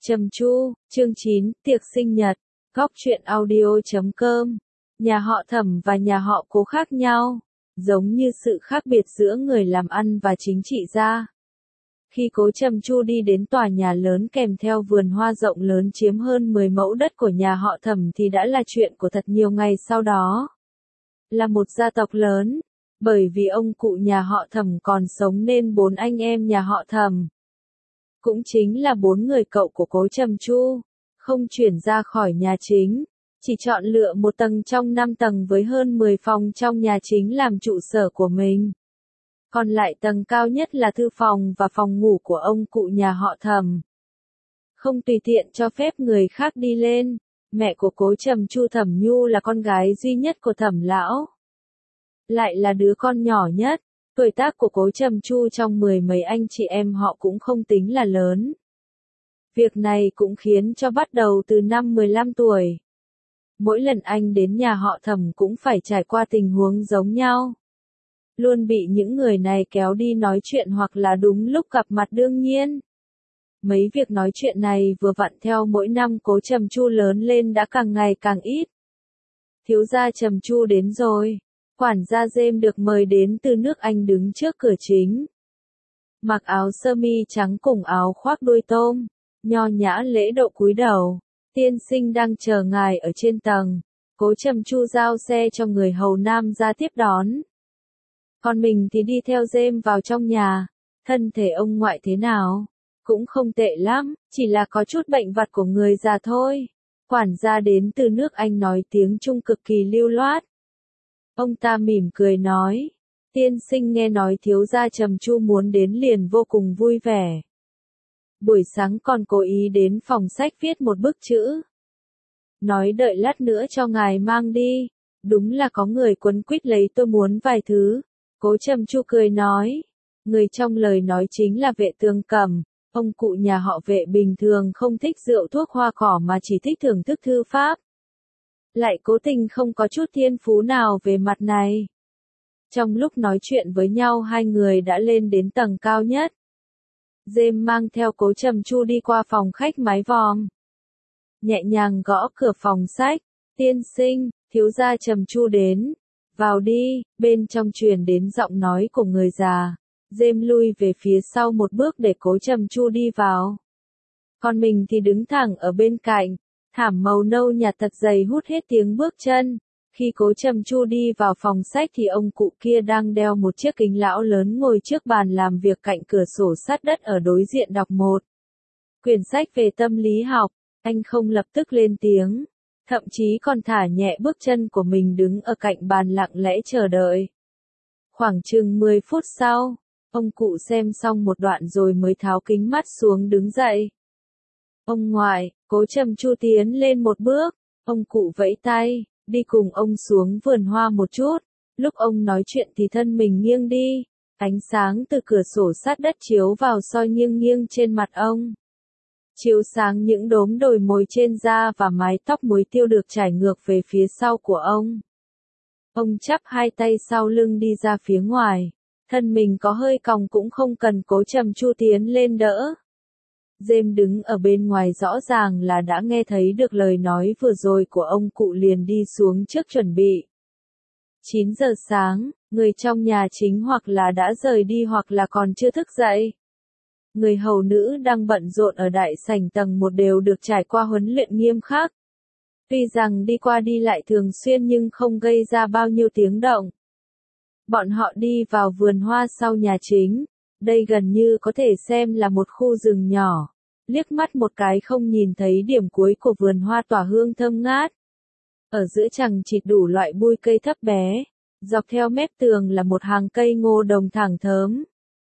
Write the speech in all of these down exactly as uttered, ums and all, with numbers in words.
Trầm Chu, chương chín, tiệc sinh nhật, góc truyện audio.com. Nhà họ Thẩm và nhà họ Cố khác nhau, giống như sự khác biệt giữa người làm ăn và chính trị gia. Khi Cố Trầm Chu đi đến tòa nhà lớn kèm theo vườn hoa rộng lớn chiếm hơn mười mẫu đất của nhà họ Thẩm thì đã là chuyện của thật nhiều ngày sau đó. Là một gia tộc lớn, bởi vì ông cụ nhà họ Thẩm còn sống nên bốn anh em nhà họ Thẩm, cũng chính là bốn người cậu của Cố Trầm Chu, không chuyển ra khỏi nhà chính, chỉ chọn lựa một tầng trong năm tầng với hơn mười phòng trong nhà chính làm trụ sở của mình. Còn lại tầng cao nhất là thư phòng và phòng ngủ của ông cụ nhà họ Thẩm. Không tùy tiện cho phép người khác đi lên, mẹ của Cố Trầm Chu Thẩm Nhu là con gái duy nhất của Thẩm lão, lại là đứa con nhỏ nhất. Tuổi tác của Cố Trầm Chu trong mười mấy anh chị em họ cũng không tính là lớn. Việc này cũng khiến cho bắt đầu từ năm mười lăm tuổi. Mỗi lần anh đến nhà họ Thẩm cũng phải trải qua tình huống giống nhau. Luôn bị những người này kéo đi nói chuyện hoặc là đúng lúc gặp mặt đương nhiên. Mấy việc nói chuyện này vừa vặn theo mỗi năm Cố Trầm Chu lớn lên đã càng ngày càng ít. Thiếu gia Trầm Chu đến rồi. Quản gia Dêm được mời đến từ nước Anh đứng trước cửa chính. Mặc áo sơ mi trắng cùng áo khoác đuôi tôm, nho nhã lễ độ cúi đầu. Tiên sinh đang chờ ngài ở trên tầng. Cố Trầm Chu giao xe cho người hầu nam ra tiếp đón. Còn mình thì đi theo Dêm vào trong nhà. Thân thể ông ngoại thế nào? Cũng không tệ lắm, chỉ là có chút bệnh vặt của người già thôi. Quản gia đến từ nước Anh nói tiếng Trung cực kỳ lưu loát. Ông ta mỉm cười nói, tiên sinh nghe nói thiếu gia Trầm Chu muốn đến liền vô cùng vui vẻ. Buổi sáng còn cố ý đến phòng sách viết một bức chữ. Nói đợi lát nữa cho ngài mang đi, đúng là có người quấn quýt lấy tôi muốn vài thứ. Cố Trầm Chu cười nói, người trong lời nói chính là Vệ Tường Cẩm, ông cụ nhà họ Vệ bình thường không thích rượu thuốc hoa cỏ mà chỉ thích thưởng thức thư pháp. Lại cố tình không có chút thiên phú nào về mặt này. Trong lúc nói chuyện với nhau hai người đã lên đến tầng cao nhất. Dêm mang theo Cố Trầm Chu đi qua phòng khách mái vòm. Nhẹ nhàng gõ cửa phòng sách, tiên sinh, thiếu gia Trầm Chu đến. Vào đi, bên trong truyền đến giọng nói của người già. Dêm lui về phía sau một bước để Cố Trầm Chu đi vào. Còn mình thì đứng thẳng ở bên cạnh. Thảm màu nâu nhạt thật dày hút hết tiếng bước chân. Khi Cố Trầm Chu đi vào phòng sách thì ông cụ kia đang đeo một chiếc kính lão lớn ngồi trước bàn làm việc cạnh cửa sổ sát đất ở đối diện đọc một quyển sách về tâm lý học. Anh không lập tức lên tiếng, thậm chí còn thả nhẹ bước chân của mình đứng ở cạnh bàn lặng lẽ chờ đợi. Khoảng chừng mười phút sau, ông cụ xem xong một đoạn rồi mới tháo kính mắt xuống đứng dậy. Ông ngoại, Cố Trầm Chu tiến lên một bước, ông cụ vẫy tay, đi cùng ông xuống vườn hoa một chút. Lúc ông nói chuyện thì thân mình nghiêng đi, ánh sáng từ cửa sổ sát đất chiếu vào soi nghiêng nghiêng trên mặt ông. Chiếu sáng những đốm đồi mồi trên da và mái tóc muối tiêu được trải ngược về phía sau của ông. Ông chắp hai tay sau lưng đi ra phía ngoài, thân mình có hơi còng cũng không cần Cố Trầm Chu tiến lên đỡ. Dêm đứng ở bên ngoài rõ ràng là đã nghe thấy được lời nói vừa rồi của ông cụ liền đi xuống trước chuẩn bị. chín giờ sáng, người trong nhà chính hoặc là đã rời đi hoặc là còn chưa thức dậy. Người hầu nữ đang bận rộn ở đại sảnh tầng một đều được trải qua huấn luyện nghiêm khắc. Tuy rằng đi qua đi lại thường xuyên nhưng không gây ra bao nhiêu tiếng động. Bọn họ đi vào vườn hoa sau nhà chính. Đây gần như có thể xem là một khu rừng nhỏ. Liếc mắt một cái không nhìn thấy điểm cuối của vườn hoa tỏa hương thơm ngát. Ở giữa chằng chịt đủ loại bụi cây thấp bé. Dọc theo mép tường là một hàng cây ngô đồng thẳng thớm.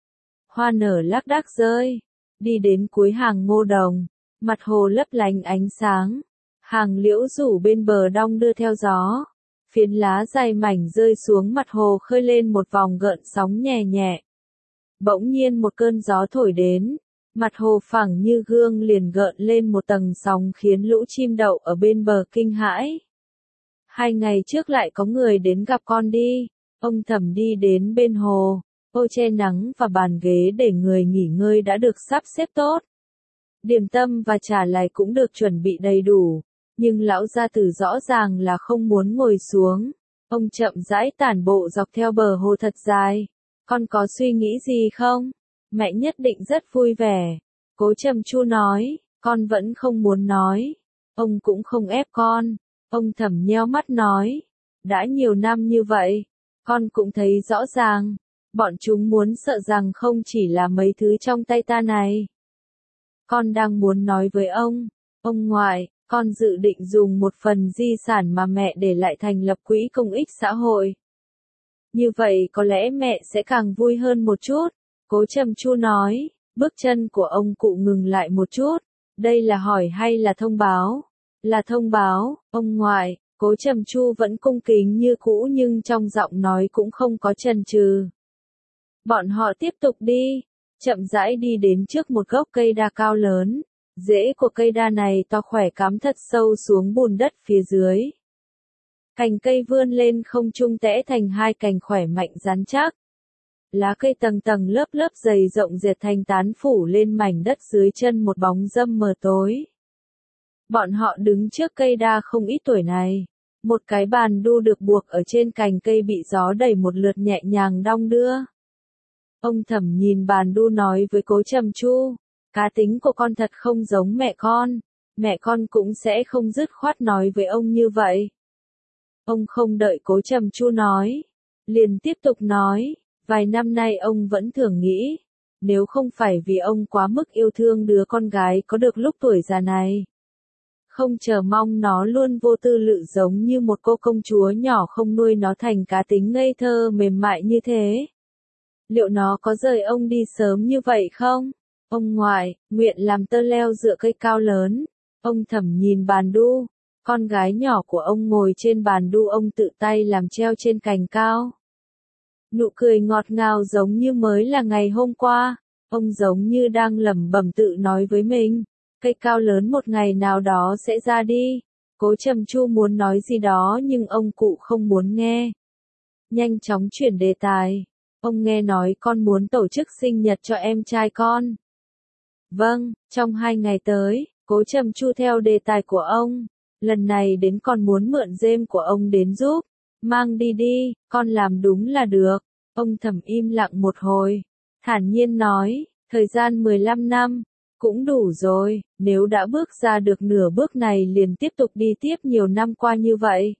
Hoa nở lác đác rơi. Đi đến cuối hàng ngô đồng. Mặt hồ lấp lánh ánh sáng. Hàng liễu rủ bên bờ đong đưa theo gió. Phiến lá dài mảnh rơi xuống mặt hồ khơi lên một vòng gợn sóng nhẹ nhẹ. Bỗng nhiên một cơn gió thổi đến, mặt hồ phẳng như gương liền gợn lên một tầng sóng khiến lũ chim đậu ở bên bờ kinh hãi. Hai ngày trước lại có người đến gặp con đi, ông Thẩm đi đến bên hồ, ô che nắng và bàn ghế để người nghỉ ngơi đã được sắp xếp tốt. Điểm tâm và trà lài cũng được chuẩn bị đầy đủ, nhưng lão gia tử rõ ràng là không muốn ngồi xuống. Ông chậm rãi tản bộ dọc theo bờ hồ thật dài. Con có suy nghĩ gì không? Mẹ nhất định rất vui vẻ. Cố Trầm Chu nói, con vẫn không muốn nói. Ông cũng không ép con. Ông Thẩm nheo mắt nói, đã nhiều năm như vậy, con cũng thấy rõ ràng, bọn chúng muốn sợ rằng không chỉ là mấy thứ trong tay ta này. Con đang muốn nói với ông, ông ngoại, con dự định dùng một phần di sản mà mẹ để lại thành lập quỹ công ích xã hội. Như vậy có lẽ mẹ sẽ càng vui hơn một chút. Cố Trầm Chu nói, bước chân của ông cụ ngừng lại một chút. Đây là hỏi hay là thông báo? Là thông báo, ông ngoại. Cố Trầm Chu vẫn cung kính như cũ nhưng trong giọng nói cũng không có chần chừ. Bọn họ tiếp tục đi, chậm rãi đi đến trước một gốc cây đa cao lớn. Rễ của cây đa này to khỏe cắm thật sâu xuống bùn đất phía dưới. Cành cây vươn lên không trung tẽ thành hai cành khỏe mạnh rắn chắc. Lá cây tầng tầng lớp lớp dày rộng dệt thành tán phủ lên mảnh đất dưới chân một bóng râm mờ tối. Bọn họ đứng trước cây đa không ít tuổi này. Một cái bàn đu được buộc ở trên cành cây bị gió đẩy một lượt nhẹ nhàng đong đưa. Ông Thẩm nhìn bàn đu nói với Cố Trầm Chu, cá tính của con thật không giống mẹ con, mẹ con cũng sẽ không dứt khoát nói với ông như vậy. Ông không đợi Cố Trầm Chu nói, liền tiếp tục nói, vài năm nay ông vẫn thường nghĩ, nếu không phải vì ông quá mức yêu thương đứa con gái có được lúc tuổi già này. Không chờ mong nó luôn vô tư lự giống như một cô công chúa nhỏ không nuôi nó thành cá tính ngây thơ mềm mại như thế. Liệu nó có rời ông đi sớm như vậy không? Ông ngoại, nguyện làm tơ leo dựa cây cao lớn. Ông Thẩm nhìn bàn đu. Con gái nhỏ của ông ngồi trên bàn đu ông tự tay làm treo trên cành cao. Nụ cười ngọt ngào giống như mới là ngày hôm qua. Ông giống như đang lẩm bẩm tự nói với mình. Cây cao lớn một ngày nào đó sẽ ra đi. Cố Trầm Chu muốn nói gì đó nhưng ông cụ không muốn nghe. Nhanh chóng chuyển đề tài. Ông nghe nói con muốn tổ chức sinh nhật cho em trai con. Vâng, trong hai ngày tới, Cố Trầm Chu theo đề tài của ông. Lần này đến con muốn mượn rêm của ông đến giúp. Mang đi đi, con làm đúng là được. Ông Thẩm im lặng một hồi. Thản nhiên nói, thời gian mười lăm năm. Cũng đủ rồi, nếu đã bước ra được nửa bước này liền tiếp tục đi tiếp nhiều năm qua như vậy.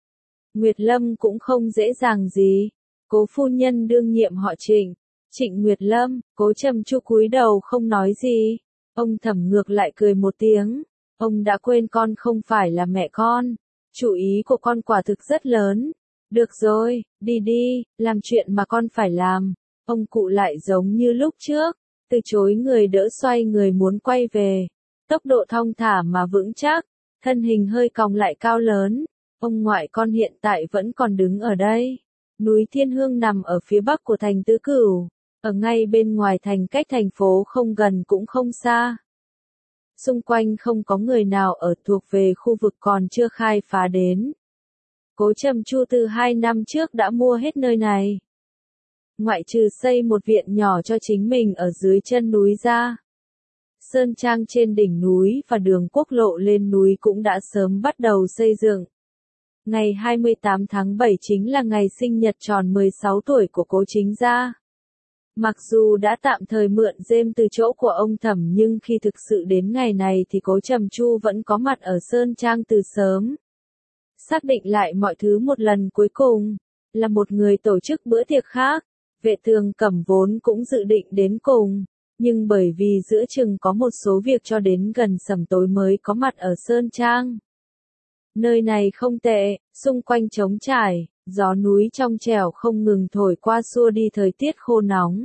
Nguyệt Lâm cũng không dễ dàng gì. Cố phu nhân đương nhiệm họ Trịnh, Trịnh Nguyệt Lâm, Cố Trầm Chu cúi đầu không nói gì. Ông Thẩm ngược lại cười một tiếng. Ông đã quên con không phải là mẹ con. Chủ ý của con quả thực rất lớn. Được rồi, đi đi, làm chuyện mà con phải làm. Ông cụ lại giống như lúc trước. Từ chối người đỡ xoay người muốn quay về. Tốc độ thong thả mà vững chắc. Thân hình hơi còng lại cao lớn. Ông ngoại con hiện tại vẫn còn đứng ở đây. Núi Thiên Hương nằm ở phía bắc của thành Tứ Cửu. Ở ngay bên ngoài thành cách thành phố không gần cũng không xa. Xung quanh không có người nào ở thuộc về khu vực còn chưa khai phá đến. Cố Trầm Chu từ hai năm trước đã mua hết nơi này. Ngoại trừ xây một viện nhỏ cho chính mình ở dưới chân núi ra. Sơn trang trên đỉnh núi và đường quốc lộ lên núi cũng đã sớm bắt đầu xây dựng. Ngày hai mươi tám tháng bảy chính là ngày sinh nhật tròn mười sáu tuổi của Cố chính gia. Mặc dù đã tạm thời mượn rêm từ chỗ của ông Thẩm nhưng khi thực sự đến ngày này thì Cố Trầm Chu vẫn có mặt ở Sơn Trang từ sớm. Xác định lại mọi thứ một lần cuối cùng, là một người tổ chức bữa tiệc khác. Vệ Tường Cẩm vốn cũng dự định đến cùng, nhưng bởi vì giữa chừng có một số việc cho đến gần sẩm tối mới có mặt ở Sơn Trang. Nơi này không tệ, xung quanh trống trải, gió núi trong trẻo không ngừng thổi qua xua đi thời tiết khô nóng.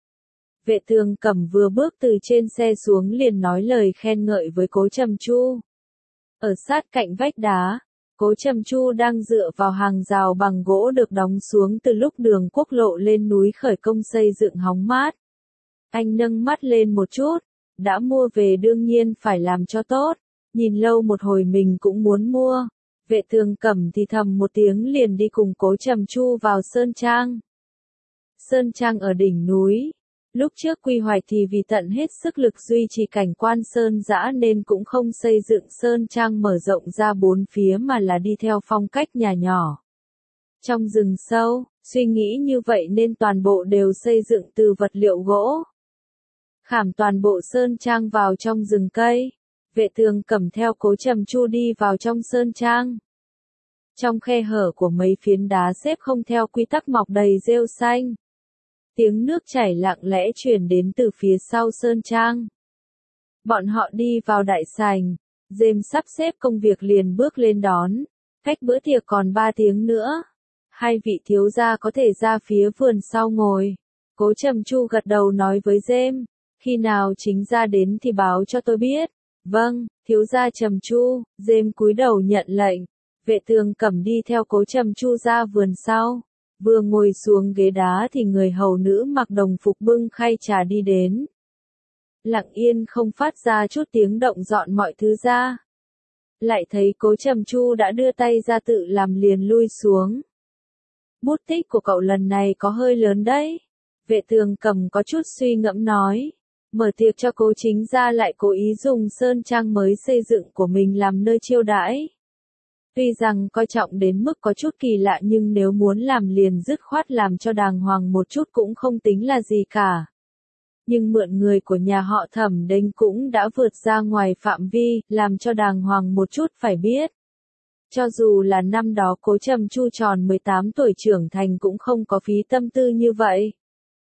Vệ Tường Cẩm vừa bước từ trên xe xuống liền nói lời khen ngợi với Cố Trầm Chu. Ở sát cạnh vách đá, Cố Trầm Chu đang dựa vào hàng rào bằng gỗ được đóng xuống từ lúc đường quốc lộ lên núi khởi công xây dựng hóng mát. Anh nâng mắt lên một chút, đã mua về đương nhiên phải làm cho tốt, nhìn lâu một hồi mình cũng muốn mua. Vệ Tường Cẩm thì thầm một tiếng liền đi cùng Cố Trầm Chu vào Sơn Trang. Sơn Trang ở đỉnh núi, Lúc trước quy hoạch thì vì tận hết sức lực duy trì cảnh quan sơn dã nên cũng không xây dựng sơn trang mở rộng ra bốn phía mà là đi theo phong cách nhà nhỏ. Trong rừng sâu, suy nghĩ như vậy nên toàn bộ đều xây dựng từ vật liệu gỗ. Khảm toàn bộ sơn trang vào trong rừng cây. Vệ Tường cầm theo Cố Trầm Chu đi vào trong sơn trang. Trong khe hở của mấy phiến đá xếp không theo quy tắc mọc đầy rêu xanh. Tiếng nước chảy lặng lẽ truyền đến từ phía sau sơn trang. Bọn họ đi vào đại sảnh, James sắp xếp công việc liền bước lên đón. Cách bữa tiệc còn ba tiếng nữa. Hai vị thiếu gia có thể ra phía vườn sau ngồi. Cố Trầm Chu gật đầu nói với James, khi nào chính gia đến thì báo cho tôi biết. Vâng, thiếu gia Trầm Chu. James cúi đầu nhận lệnh. Vệ Tường cầm đi theo Cố Trầm Chu ra vườn sau. Vừa ngồi xuống ghế đá thì người hầu nữ mặc đồng phục bưng khay trà đi đến. Lặng yên không phát ra chút tiếng động dọn mọi thứ ra. Lại thấy Cố Trầm Chu đã đưa tay ra tự làm liền lui xuống. Bút tích của cậu lần này có hơi lớn đấy. Vệ Tường cầm có chút suy ngẫm nói. Mở tiệc cho Cố chính gia lại cố ý dùng sơn trang mới xây dựng của mình làm nơi chiêu đãi. Tuy rằng coi trọng đến mức có chút kỳ lạ nhưng nếu muốn làm liền dứt khoát làm cho đàng hoàng một chút cũng không tính là gì cả. Nhưng mượn người của nhà họ Thẩm Đinh cũng đã vượt ra ngoài phạm vi, làm cho đàng hoàng một chút phải biết. Cho dù là năm đó Cố Trầm Chu tròn mười tám tuổi trưởng thành cũng không có phí tâm tư như vậy.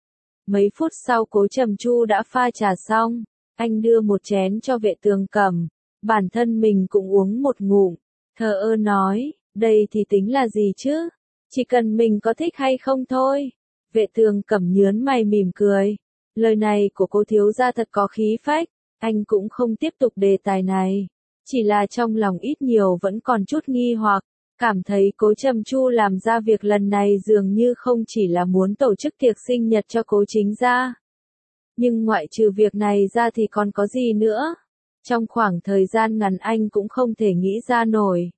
Mấy phút sau Cố Trầm Chu đã pha trà xong, anh đưa một chén cho Vệ Tường cầm, bản thân mình cũng uống một ngụm, thờ ơ nói, đây thì tính là gì chứ, chỉ cần mình có thích hay không thôi. Vệ Tường cầm nhớn mày mỉm cười, lời này của Cố thiếu gia thật có khí phách, anh cũng không tiếp tục đề tài này, chỉ là trong lòng ít nhiều vẫn còn chút nghi hoặc. Cảm thấy Cố Trầm Chu làm ra việc lần này dường như không chỉ là muốn tổ chức tiệc sinh nhật cho Cố chính gia. Nhưng ngoại trừ việc này ra thì còn có gì nữa? Trong khoảng thời gian ngắn anh cũng không thể nghĩ ra nổi.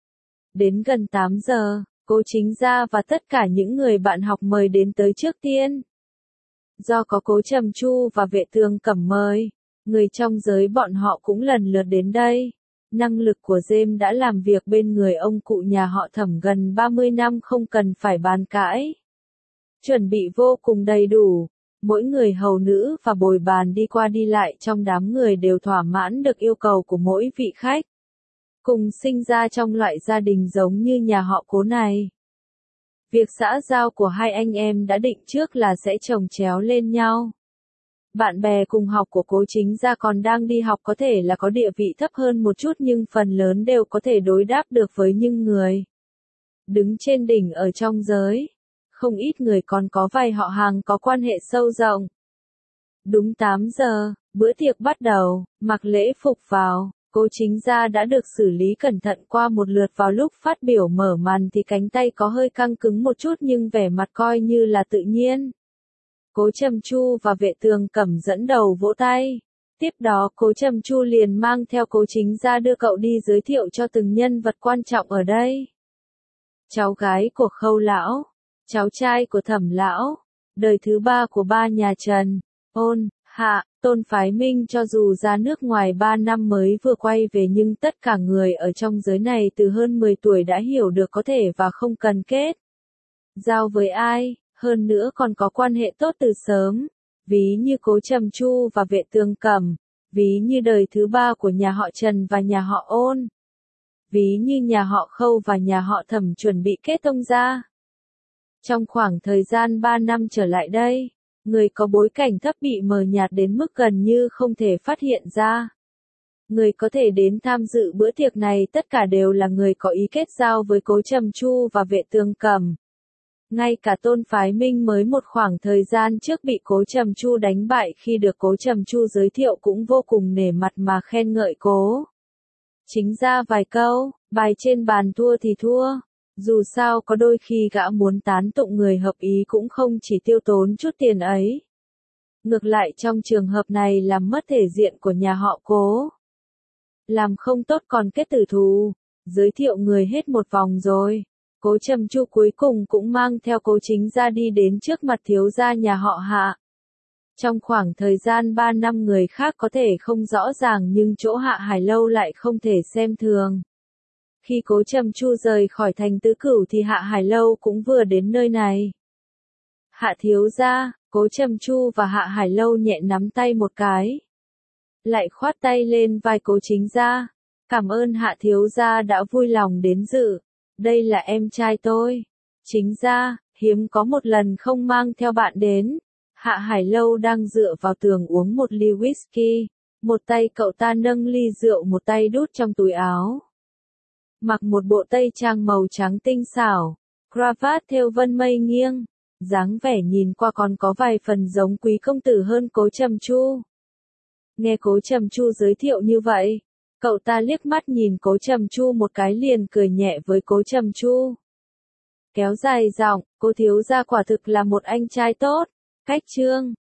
Đến gần tám giờ, Cố chính gia và tất cả những người bạn học mời đến tới trước tiên. Do có Cố Trầm Chu và Vệ Tường cầm mời, người trong giới bọn họ cũng lần lượt đến đây. Năng lực của James đã làm việc bên người ông cụ nhà họ Thẩm gần ba mươi năm không cần phải bàn cãi. Chuẩn bị vô cùng đầy đủ, mỗi người hầu nữ và bồi bàn đi qua đi lại trong đám người đều thỏa mãn được yêu cầu của mỗi vị khách. Cùng sinh ra trong loại gia đình giống như nhà họ Cố này. Việc xã giao của hai anh em đã định trước là sẽ chồng chéo lên nhau. Bạn bè cùng học của Cố chính gia còn đang đi học có thể là có địa vị thấp hơn một chút nhưng phần lớn đều có thể đối đáp được với những người đứng trên đỉnh ở trong giới. Không ít người còn có vài họ hàng có quan hệ sâu rộng. Đúng tám giờ, bữa tiệc bắt đầu, mặc lễ phục vào, Cố chính gia đã được xử lý cẩn thận qua một lượt. Vào lúc phát biểu mở màn thì cánh tay có hơi căng cứng một chút nhưng vẻ mặt coi như là tự nhiên. Cố Trầm Chu và Vệ Tường cầm dẫn đầu vỗ tay. Tiếp đó Cố Trầm Chu liền mang theo Cố chính gia đưa cậu đi giới thiệu cho từng nhân vật quan trọng ở đây. Cháu gái của Khâu lão, cháu trai của Thẩm lão, đời thứ ba của ba nhà Trần, Ôn, Hạ, Tôn phái Minh. Cho dù ra nước ngoài ba năm mới vừa quay về nhưng tất cả người ở trong giới này từ hơn mười tuổi đã hiểu được có thể và không cần kết giao với ai. Hơn nữa còn có quan hệ tốt từ sớm, ví như Cố Trầm Chu và Vệ Tường cầm, ví như đời thứ ba của nhà họ Trần và nhà họ Ôn, ví như nhà họ Khâu và nhà họ Thẩm chuẩn bị kết thông gia. Trong khoảng thời gian ba năm trở lại đây, người có bối cảnh thấp bị mờ nhạt đến mức gần như không thể phát hiện ra. Người có thể đến tham dự bữa tiệc này tất cả đều là người có ý kết giao với Cố Trầm Chu và Vệ Tường cầm. Ngay cả Tôn phái Minh mới một khoảng thời gian trước bị Cố Trầm Chu đánh bại khi được Cố Trầm Chu giới thiệu cũng vô cùng nể mặt mà khen ngợi Cố chính gia vài câu, bài trên bàn thua thì thua. Dù sao có đôi khi gã muốn tán tụng người hợp ý cũng không chỉ tiêu tốn chút tiền ấy. Ngược lại trong trường hợp này làm mất thể diện của nhà họ Cố. Làm không tốt còn kết tử thù, giới thiệu người hết một vòng rồi. Cố Trầm Chu cuối cùng cũng mang theo Cố chính gia đi đến trước mặt thiếu gia nhà họ Hạ. Trong khoảng thời gian ba năm người khác có thể không rõ ràng nhưng chỗ Hạ Hải Lâu lại không thể xem thường. Khi Cố Trầm Chu rời khỏi thành Tứ Cửu thì Hạ Hải Lâu cũng vừa đến nơi này. Hạ thiếu gia, Cố Trầm Chu và Hạ Hải Lâu nhẹ nắm tay một cái. Lại khoát tay lên vai Cố chính gia. Cảm ơn Hạ thiếu gia đã vui lòng đến dự. Đây là em trai tôi. Chính gia, hiếm có một lần không mang theo bạn đến. Hạ Hải Lâu đang dựa vào tường uống một ly whisky. Một tay cậu ta nâng ly rượu, một tay đút trong túi áo. Mặc một bộ tây trang màu trắng tinh xảo, cravat thêu vân mây nghiêng, dáng vẻ nhìn qua còn có vài phần giống quý công tử hơn Cố Trầm Chu. Nghe Cố Trầm Chu giới thiệu như vậy, cậu ta liếc mắt nhìn Cố Trầm Chu một cái liền cười nhẹ với Cố Trầm Chu. Kéo dài giọng, Cố thiếu gia quả thực là một anh trai tốt. Cách trương,